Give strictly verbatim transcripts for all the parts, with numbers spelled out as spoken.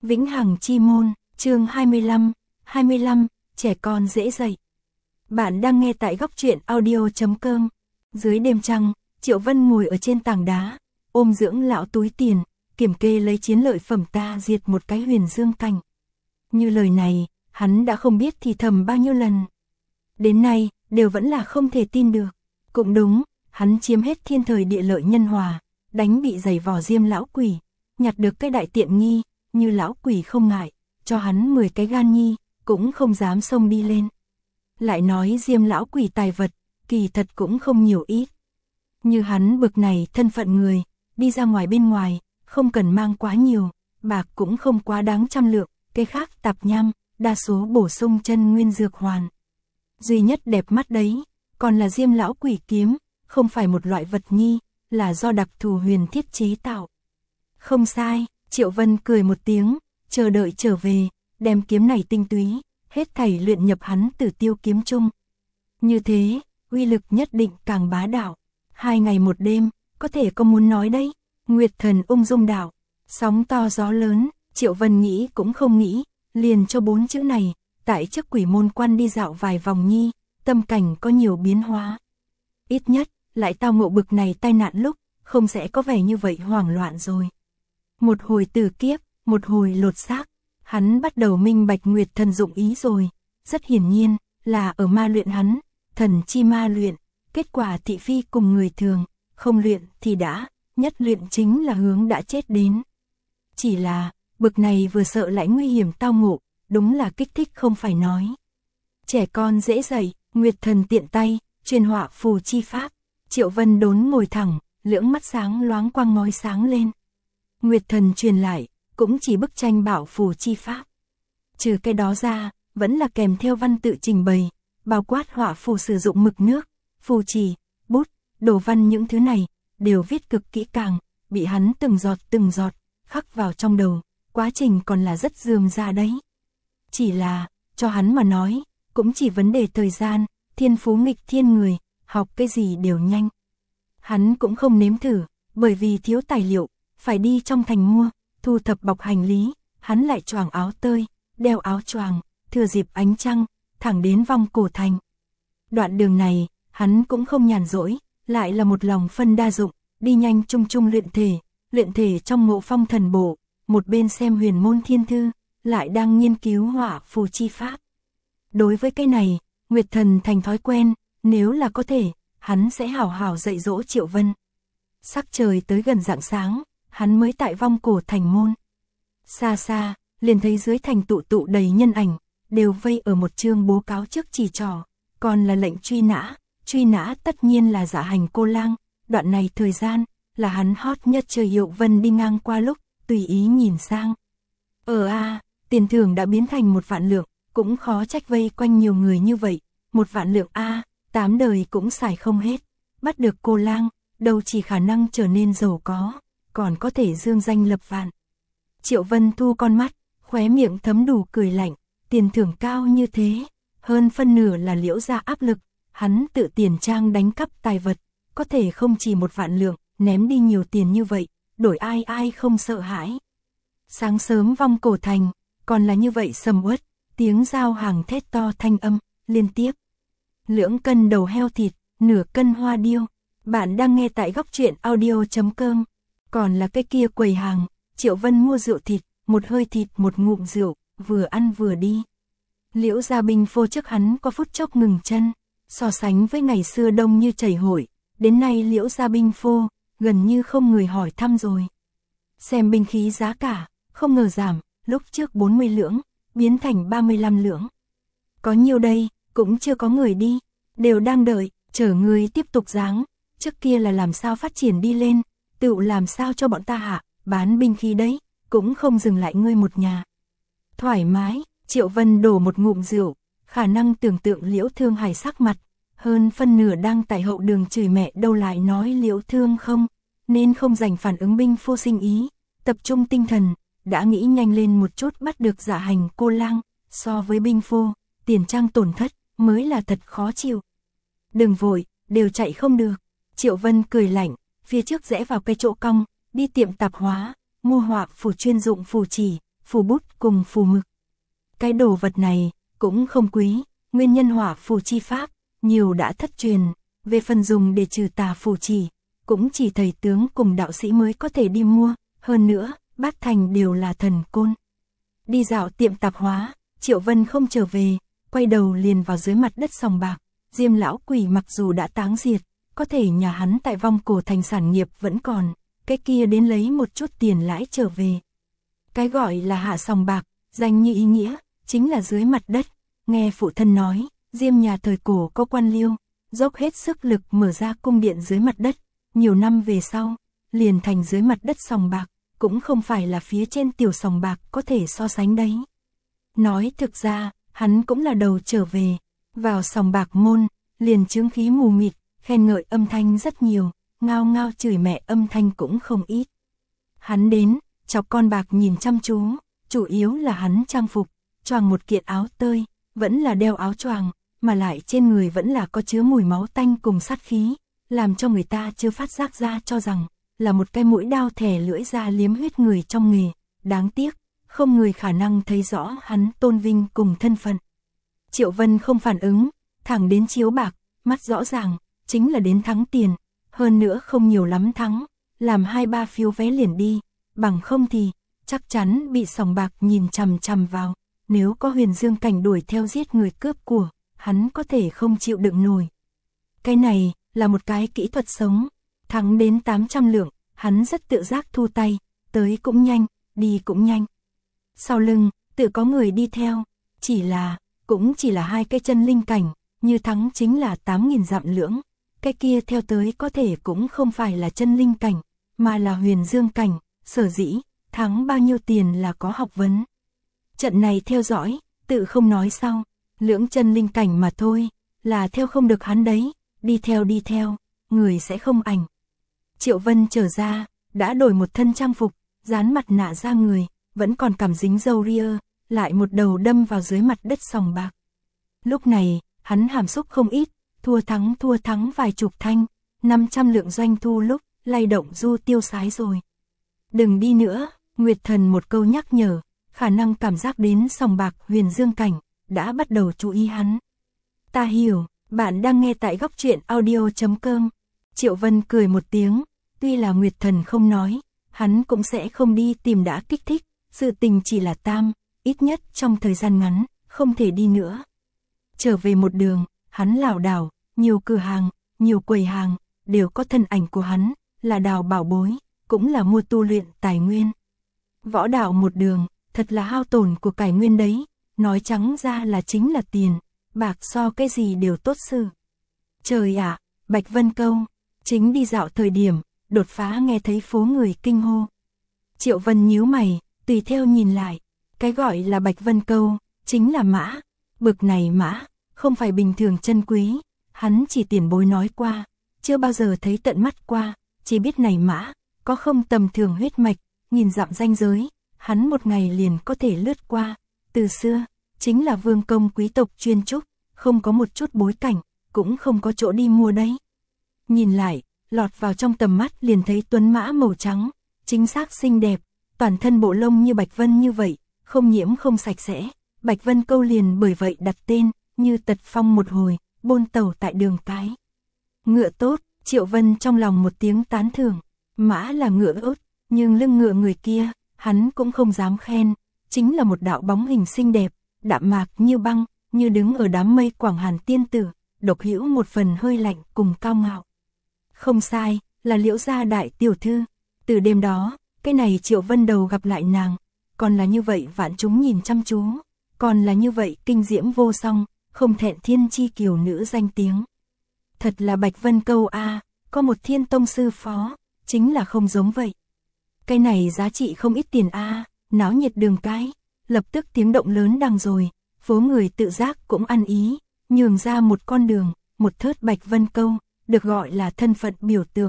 Vĩnh Hằng Chi Môn, chương hai mươi lăm, hai mươi lăm, trẻ con dễ dạy. Bạn đang nghe tại góc truyện audio chấm com. Dưới đêm trăng, Triệu Vân ngồi ở trên tảng đá, ôm dưỡng lão túi tiền, kiểm kê lấy chiến lợi phẩm ta diệt một cái huyền dương cảnh. Như lời này, hắn đã không biết thì thầm bao nhiêu lần. Đến nay, đều vẫn là không thể tin được. Cũng đúng, hắn chiếm hết thiên thời địa lợi nhân hòa, đánh bị giày vò Diêm lão quỷ, nhặt được cái đại tiện nghi, như lão quỷ không ngại, cho hắn mười cái gan nhi, cũng không dám xông đi lên. Lại nói Diêm lão quỷ tài vật, kỳ thật cũng không nhiều ít. Như hắn bực này thân phận người, đi ra ngoài bên ngoài, không cần mang quá nhiều, bạc cũng không quá đáng trăm lượng, cái khác tạp nham, đa số bổ sung chân nguyên dược hoàn. Duy nhất đẹp mắt đấy, còn là Diêm lão quỷ kiếm, không phải một loại vật nhi, là do đặc thù huyền thiết chế tạo. Không sai, Triệu Vân cười một tiếng, chờ đợi trở về, đem kiếm này tinh túy, hết thảy luyện nhập hắn Tử Tiêu kiếm chung. Như thế, uy lực nhất định càng bá đạo. Hai ngày một đêm, có thể có muốn nói đấy, Nguyệt Thần ung dung đạo, sóng to gió lớn, Triệu Vân nghĩ cũng không nghĩ, liền cho bốn chữ này, tại trước Quỷ Môn Quan đi dạo vài vòng nhi, tâm cảnh có nhiều biến hóa. Ít nhất, lại tao ngộ bực này tai nạn lúc, không sẽ có vẻ như vậy hoảng loạn rồi. Một hồi tử kiếp, một hồi lột xác, hắn bắt đầu minh bạch Nguyệt Thần dụng ý rồi, rất hiển nhiên, là ở ma luyện hắn, thần chi ma luyện, kết quả thị phi cùng người thường, không luyện thì đã, nhất luyện chính là hướng đã chết đến. Chỉ là, bực này vừa sợ lại nguy hiểm tao ngộ, đúng là kích thích không phải nói. Trẻ con dễ dạy, Nguyệt Thần tiện tay, truyền họa phù chi pháp, Triệu Vân đốn ngồi thẳng, lưỡng mắt sáng loáng quang ngói sáng lên. Nguyệt Thần truyền lại, cũng chỉ bức tranh bảo phù chi pháp. Trừ cái đó ra, vẫn là kèm theo văn tự trình bày, bao quát họa phù sử dụng mực nước, phù chỉ, bút, đồ văn những thứ này, đều viết cực kỹ càng, bị hắn từng giọt từng giọt, khắc vào trong đầu, quá trình còn là rất rườm rà đấy. Chỉ là, cho hắn mà nói, cũng chỉ vấn đề thời gian, thiên phú nghịch thiên người, học cái gì đều nhanh. Hắn cũng không nếm thử, bởi vì thiếu tài liệu, phải đi trong thành mua, thu thập bọc hành lý, hắn lại choàng áo tơi, đeo áo choàng, thừa dịp ánh trăng, thẳng đến Vong Cổ Thành. Đoạn đường này, hắn cũng không nhàn rỗi, lại là một lòng phân đa dụng, đi nhanh chung chung luyện thể, luyện thể trong Ngộ Phong thần bộ, một bên xem Huyền Môn Thiên Thư, lại đang nghiên cứu họa phù chi pháp. Đối với cái này, Nguyệt Thần thành thói quen, nếu là có thể, hắn sẽ hảo hảo dạy dỗ Triệu Vân. Sắc trời tới gần rạng sáng, hắn mới tại Vong Cổ Thành môn. Xa xa, liền thấy dưới thành tụ tụ đầy nhân ảnh, đều vây ở một chương bố cáo trước chỉ trỏ, còn là lệnh truy nã, truy nã tất nhiên là Dạ Hành Cô Lang, đoạn này thời gian, là hắn hot nhất Trời Hiệu Vân đi ngang qua lúc, tùy ý nhìn sang. Ờ a, tiền thưởng đã biến thành một vạn lượng, cũng khó trách vây quanh nhiều người như vậy, một vạn lượng a, tám đời cũng xài không hết, bắt được Cô Lang, đâu chỉ khả năng trở nên giàu có, còn có thể dương danh lập vạn. Triệu Vân thu con mắt, khóe miệng thấm đủ cười lạnh, tiền thưởng cao như thế, hơn phân nửa là Liễu gia áp lực, hắn tự tiền trang đánh cắp tài vật, có thể không chỉ một vạn lượng, ném đi nhiều tiền như vậy, đổi ai ai không sợ hãi. Sáng sớm Vong Cổ Thành, còn là như vậy sầm uất, tiếng giao hàng thét to thanh âm, liên tiếp. Lưỡng cân đầu heo thịt, nửa cân hoa điêu, bạn đang nghe tại góc truyện audio chấm com. Còn là cái kia quầy hàng, Triệu Vân mua rượu thịt, một hơi thịt một ngụm rượu, vừa ăn vừa đi. Liễu gia binh phô trước hắn có phút chốc ngừng chân, so sánh với ngày xưa đông như chảy hội, đến nay Liễu gia binh phô, gần như không người hỏi thăm rồi. Xem binh khí giá cả, không ngờ giảm, lúc trước bốn mươi lưỡng, biến thành ba mươi lăm lưỡng. Có nhiều đây, cũng chưa có người đi, đều đang đợi, chờ người tiếp tục giáng, trước kia là làm sao phát triển đi lên, tự làm sao cho bọn ta hạ, bán binh khí đấy, cũng không dừng lại ngươi một nhà. Thoải mái, Triệu Vân đổ một ngụm rượu, khả năng tưởng tượng Liễu Thương Hải sắc mặt, hơn phân nửa đang tại hậu đường chửi mẹ đâu lại nói Liễu Thương không, nên không dành phản ứng binh phô sinh ý, tập trung tinh thần, đã nghĩ nhanh lên một chút bắt được Dạ Hành Cô Lang, so với binh phô, tiền trang tổn thất, mới là thật khó chịu. Đừng vội, đều chạy không được, Triệu Vân cười lạnh, phía trước rẽ vào cây chỗ cong, đi tiệm tạp hóa, mua họa phù chuyên dụng phù chỉ, phù bút cùng phù mực. Cái đồ vật này cũng không quý, nguyên nhân hỏa phù chi pháp, nhiều đã thất truyền, về phần dùng để trừ tà phù chỉ, cũng chỉ thầy tướng cùng đạo sĩ mới có thể đi mua, hơn nữa, bát thành đều là thần côn. Đi dạo tiệm tạp hóa, Triệu Vân không trở về, quay đầu liền vào dưới mặt đất sòng bạc. Diêm lão quỷ mặc dù đã táng diệt, có thể nhà hắn tại Vong Cổ Thành sản nghiệp vẫn còn, cái kia đến lấy một chút tiền lãi trở về. Cái gọi là hạ sòng bạc, danh như ý nghĩa, chính là dưới mặt đất. Nghe phụ thân nói, Diêm nhà thời cổ có quan liêu, dốc hết sức lực mở ra cung điện dưới mặt đất, nhiều năm về sau, liền thành dưới mặt đất sòng bạc, cũng không phải là phía trên tiểu sòng bạc có thể so sánh đấy. Nói thực ra, hắn cũng là đầu trở về, vào sòng bạc môn, liền chướng khí mù mịt, khen ngợi âm thanh rất nhiều, ngao ngao chửi mẹ âm thanh cũng không ít. Hắn đến, chọc con bạc nhìn chăm chú, chủ yếu là hắn trang phục, choàng một kiện áo tơi, vẫn là đeo áo choàng, mà lại trên người vẫn là có chứa mùi máu tanh cùng sát khí, làm cho người ta chưa phát giác ra cho rằng là một cái mũi đao thẻ lưỡi ra liếm huyết người trong nghề. Đáng tiếc, không người khả năng thấy rõ hắn tôn vinh cùng thân phận. Triệu Vân không phản ứng, thẳng đến chiếu bạc, mắt rõ ràng, chính là đến thắng tiền, hơn nữa không nhiều lắm thắng, làm hai ba phiếu vé liền đi, bằng không thì chắc chắn bị sòng bạc nhìn chằm chằm vào, nếu có Huyền Dương Cảnh đuổi theo giết người cướp của, hắn có thể không chịu đựng nổi. Cái này là một cái kỹ thuật sống, thắng đến tám trăm lượng, hắn rất tự giác thu tay, tới cũng nhanh, đi cũng nhanh. Sau lưng, tự có người đi theo, chỉ là, cũng chỉ là hai cái chân linh cảnh, như thắng chính là tám nghìn dặm lưỡng, cái kia theo tới có thể cũng không phải là chân linh cảnh, mà là Huyền Dương Cảnh, sở dĩ, thắng bao nhiêu tiền là có học vấn. Trận này theo dõi, tự không nói sau, lưỡng chân linh cảnh mà thôi, là theo không được hắn đấy, đi theo đi theo, người sẽ không ảnh. Triệu Vân trở ra, đã đổi một thân trang phục, dán mặt nạ ra người, vẫn còn cảm dính râu ria, lại một đầu đâm vào dưới mặt đất sòng bạc. Lúc này, hắn hàm xúc không ít, thua thắng thua thắng vài chục thanh, năm trăm lượng doanh thu lúc, lay động du tiêu sái rồi. Đừng đi nữa, Nguyệt Thần một câu nhắc nhở, khả năng cảm giác đến sòng bạc Huyền Dương Cảnh, đã bắt đầu chú ý hắn. Ta hiểu, bạn đang nghe tại góc truyện audio chấm com. Triệu Vân cười một tiếng, tuy là Nguyệt Thần không nói, hắn cũng sẽ không đi tìm đã kích thích, sự tình chỉ là tam, ít nhất trong thời gian ngắn, không thể đi nữa. Trở về một đường, hắn lảo đảo, nhiều cửa hàng, nhiều quầy hàng, đều có thân ảnh của hắn, là đào bảo bối, cũng là mua tu luyện tài nguyên. Võ đạo một đường, thật là hao tổn của cải nguyên đấy, nói trắng ra là chính là tiền, bạc so cái gì đều tốt sự. Trời ạ, Bạch Vân Câu, chính đi dạo thời điểm, đột phá nghe thấy phố người kinh hô. Triệu Vân nhíu mày, tùy theo nhìn lại, cái gọi là Bạch Vân Câu, chính là mã, bực này mã, không phải bình thường chân quý, hắn chỉ tiền bối nói qua, chưa bao giờ thấy tận mắt qua, chỉ biết này mã, có không tầm thường huyết mạch, nghìn dặm danh giới, hắn một ngày liền có thể lướt qua, từ xưa, chính là vương công quý tộc chuyên trúc, không có một chút bối cảnh, cũng không có chỗ đi mua đấy. Nhìn lại, lọt vào trong tầm mắt liền thấy tuấn mã màu trắng, chính xác xinh đẹp, toàn thân bộ lông như Bạch Vân như vậy, không nhiễm không sạch sẽ, Bạch Vân Câu liền bởi vậy đặt tên, như tật phong một hồi, bôn tàu tại đường cái. Ngựa tốt, Triệu Vân trong lòng một tiếng tán thưởng, mã là ngựa tốt, nhưng lưng ngựa người kia, hắn cũng không dám khen, chính là một đạo bóng hình xinh đẹp, đạm mạc như băng, như đứng ở đám mây Quảng Hàn tiên tử, độc hữu một phần hơi lạnh cùng cao ngạo. Không sai, là Liễu gia đại tiểu thư. Từ đêm đó, cái này Triệu Vân đầu gặp lại nàng, còn là như vậy vạn chúng nhìn chăm chú, còn là như vậy kinh diễm vô song, không thẹn thiên chi kiều nữ danh tiếng. Thật là Bạch Vân Câu a, à, có một thiên tông sư phó, chính là không giống vậy. Cái này giá trị không ít tiền a, à, náo nhiệt đường cái, lập tức tiếng động lớn đằng rồi, phố người tự giác cũng ăn ý, nhường ra một con đường, một thớt Bạch Vân Câu, được gọi là thân phận biểu tượng.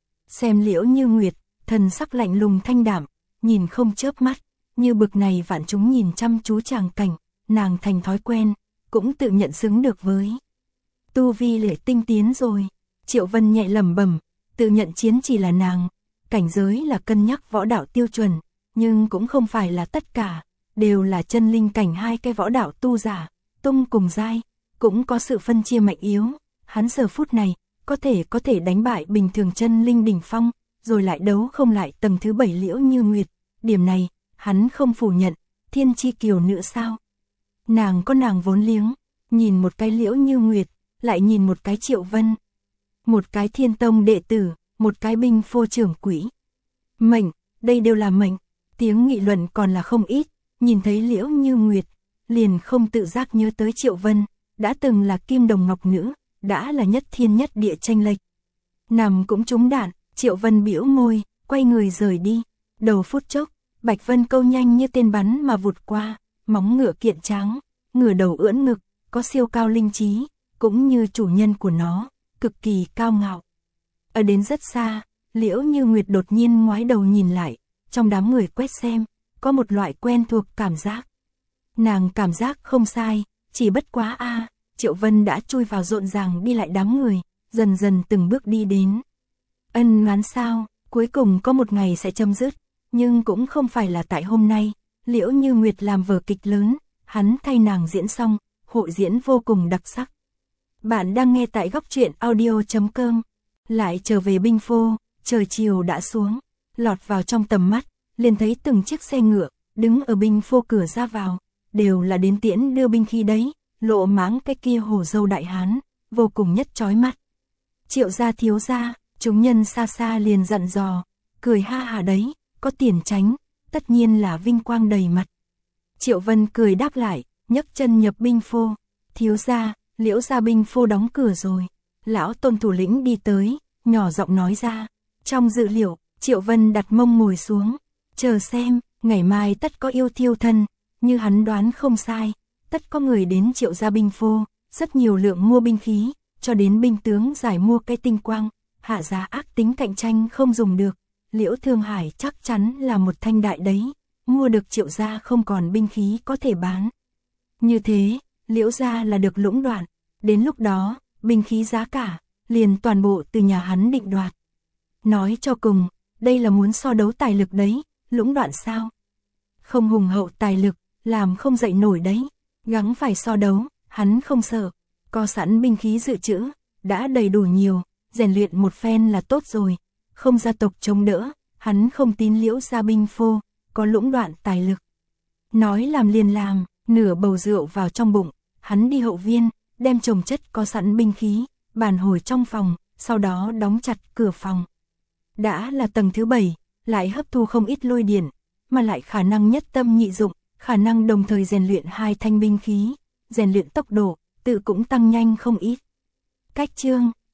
Xem Liễu Như Nguyệt, thần sắc lạnh lùng thanh đạm, nhìn không chớp mắt, như bực này vạn chúng nhìn chăm chú tràng cảnh, nàng thành thói quen, cũng tự nhận xứng được với. Tu vi lệ tinh tiến rồi, Triệu Vân nhẹ lẩm bẩm, tự nhận chiến chỉ là nàng, cảnh giới là cân nhắc võ đạo tiêu chuẩn, nhưng cũng không phải là tất cả, đều là chân linh cảnh hai cái võ đạo tu giả, tung cùng giai, cũng có sự phân chia mạnh yếu, hắn giờ phút này, có thể có thể đánh bại bình thường chân linh đỉnh phong, rồi lại đấu không lại tầng thứ bảy Liễu Như Nguyệt, điểm này, hắn không phủ nhận, thiên chi kiều nữ sao. Nàng có nàng vốn liếng, nhìn một cái Liễu Như Nguyệt, lại nhìn một cái Triệu Vân, một cái Thiên Tông đệ tử, một cái binh phô trưởng quỹ. Mệnh, đây đều là mệnh, tiếng nghị luận còn là không ít, nhìn thấy Liễu Như Nguyệt, liền không tự giác nhớ tới Triệu Vân, đã từng là kim đồng ngọc nữ, đã là nhất thiên nhất địa tranh lệch. Nằm cũng trúng đạn, Triệu Vân bĩu môi, quay người rời đi, đầu phút chốc, Bạch Vân Câu nhanh như tên bắn mà vụt qua, móng ngựa kiện trắng, ngửa đầu ưỡn ngực, có siêu cao linh trí, cũng như chủ nhân của nó, cực kỳ cao ngạo. Ở đến rất xa, Liễu Như Nguyệt đột nhiên ngoái đầu nhìn lại, trong đám người quét xem, có một loại quen thuộc cảm giác. Nàng cảm giác không sai, chỉ bất quá a, Triệu Vân đã chui vào rộn ràng đi lại đám người, dần dần từng bước đi đến. Ân oán sao, cuối cùng có một ngày sẽ chấm dứt, nhưng cũng không phải là tại hôm nay. Liễu Như Nguyệt làm vở kịch lớn, hắn thay nàng diễn xong, hội diễn vô cùng đặc sắc. Bạn đang nghe tại góc truyện audio chấm com. Lại trở về binh phô, trời chiều đã xuống, lọt vào trong tầm mắt, liền thấy từng chiếc xe ngựa, đứng ở binh phô cửa ra vào, đều là đến tiễn đưa binh khí đấy, lộ máng cái kia hổ dâu đại hán, vô cùng nhất chói mắt. Triệu gia thiếu gia, chúng nhân xa xa liền dặn dò, cười ha hà đấy, có tiền tránh, tất nhiên là vinh quang đầy mặt. Triệu Vân cười đáp lại, nhấc chân nhập binh phô, thiếu gia, Liễu gia binh phô đóng cửa rồi. Lão Tôn thủ lĩnh đi tới, nhỏ giọng nói ra. Trong dự liệu, Triệu Vân đặt mông ngồi xuống, chờ xem, ngày mai tất có yêu thiêu thân, như hắn đoán không sai, tất có người đến Triệu gia binh phô, rất nhiều lượng mua binh khí, cho đến binh tướng giải mua cái tinh quang, hạ giá ác tính cạnh tranh không dùng được. Liễu Thương Hải chắc chắn là một thanh đại đấy, mua được Triệu gia không còn binh khí có thể bán. Như thế, Liễu gia là được lũng đoạn, đến lúc đó, binh khí giá cả, liền toàn bộ từ nhà hắn định đoạt. Nói cho cùng, đây là muốn so đấu tài lực đấy, lũng đoạn sao? Không hùng hậu tài lực, làm không dậy nổi đấy, gắng phải so đấu, hắn không sợ, có sẵn binh khí dự trữ, đã đầy đủ nhiều, rèn luyện một phen là tốt rồi, không gia tộc chống đỡ, hắn không tin Liễu gia binh phô, có lũng đoạn tài lực. Nói làm liền làm, nửa bầu rượu vào trong bụng, hắn đi hậu viên, đem chồng chất có sẵn binh khí, bàn hồi trong phòng, sau đó đóng chặt cửa phòng. Đã là tầng thứ bảy, lại hấp thu không ít lôi điện, mà lại khả năng nhất tâm nhị dụng, khả năng đồng thời rèn luyện hai thanh binh khí, rèn luyện tốc độ, tự cũng tăng nhanh không ít. Cách chương